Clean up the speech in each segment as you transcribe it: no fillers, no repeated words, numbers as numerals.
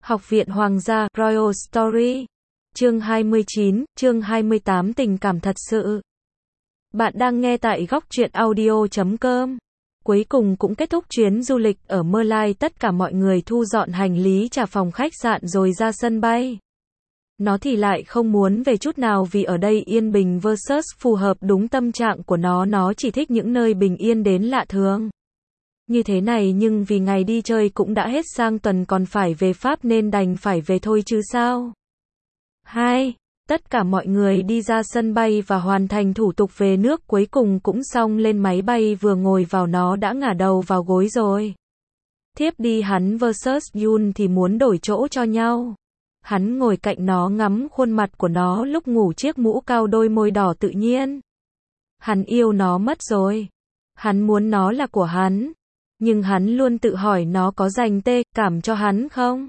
Học viện Hoàng gia, Royal Story. Chương 29, chương 28 tình cảm thật sự. Bạn đang nghe tại góc truyện audio.com. Cuối cùng cũng kết thúc chuyến du lịch ở Merlion, tất cả mọi người thu dọn hành lý trả phòng khách sạn rồi ra sân bay. Nó thì lại không muốn về chút nào vì ở đây yên bình versus phù hợp đúng tâm trạng của nó chỉ thích những nơi bình yên đến lạ thường. Như thế này nhưng vì ngày đi chơi cũng đã hết sang tuần còn phải về Pháp nên đành phải về thôi chứ sao. 2. Tất cả mọi người đi ra sân bay và hoàn thành thủ tục về nước cuối cùng cũng xong lên máy bay vừa ngồi vào nó đã ngả đầu vào gối rồi. Thiếp đi hắn versus Yoon thì muốn đổi chỗ cho nhau. Hắn ngồi cạnh nó ngắm khuôn mặt của nó lúc ngủ chiếc mũ cao đôi môi đỏ tự nhiên. Hắn yêu nó mất rồi. Hắn muốn nó là của hắn. Nhưng hắn luôn tự hỏi nó có dành cảm cho hắn không?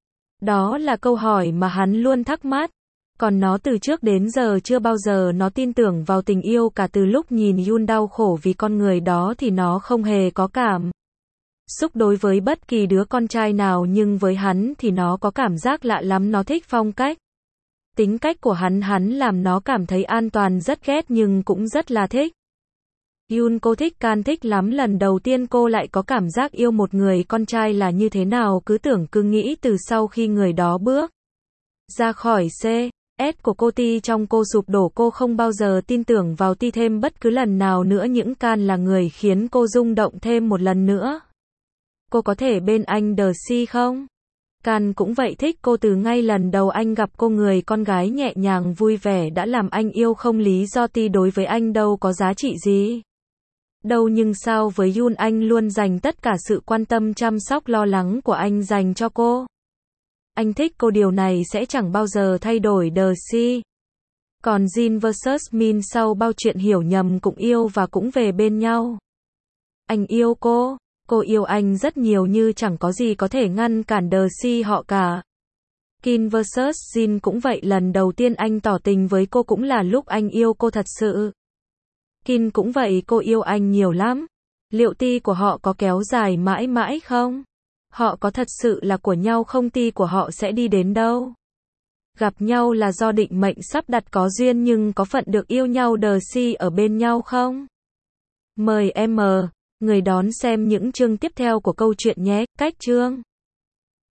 Đó là câu hỏi mà hắn luôn thắc mắc. Còn nó từ trước đến giờ chưa bao giờ nó tin tưởng vào tình yêu cả từ lúc nhìn Yoon đau khổ vì con người đó thì nó không hề có cảm xúc đối với bất kỳ đứa con trai nào nhưng với hắn thì nó có cảm giác lạ lắm nó thích phong cách. Tính cách của hắn làm nó cảm thấy an toàn rất ghét nhưng cũng rất là thích. Yoon cô thích Can thích lắm lần đầu tiên cô lại có cảm giác yêu một người con trai là như thế nào cứ nghĩ từ sau khi người đó bước ra khỏi S của cô Ti trong cô sụp đổ cô không bao giờ tin tưởng vào Ti thêm bất cứ lần nào nữa những Can là người khiến cô rung động thêm một lần nữa. Cô có thể bên anh Dercy không? Can cũng vậy thích cô từ ngay lần đầu anh gặp cô người con gái nhẹ nhàng vui vẻ đã làm anh yêu không lý do Ti đối với anh đâu có giá trị gì. Đâu nhưng sao với Yoon anh luôn dành tất cả sự quan tâm chăm sóc lo lắng của anh dành cho cô. Anh thích cô điều này sẽ chẳng bao giờ thay đổi Dercy. Còn Jin vs Min sau bao chuyện hiểu nhầm cũng yêu và cũng về bên nhau. Anh yêu cô yêu anh rất nhiều như chẳng có gì có thể ngăn cản Dercy họ cả. Kim vs Jin cũng vậy lần đầu tiên anh tỏ tình với cô cũng là lúc anh yêu cô thật sự. Kim cũng vậy cô yêu anh nhiều lắm. Liệu Ti của họ có kéo dài mãi mãi không? Họ có thật sự là của nhau không Ti của họ sẽ đi đến đâu? Gặp nhau là do định mệnh sắp đặt có duyên nhưng có phận được yêu nhau Dercy ở bên nhau không? Mời người đón xem những chương tiếp theo của câu chuyện nhé. Cách chương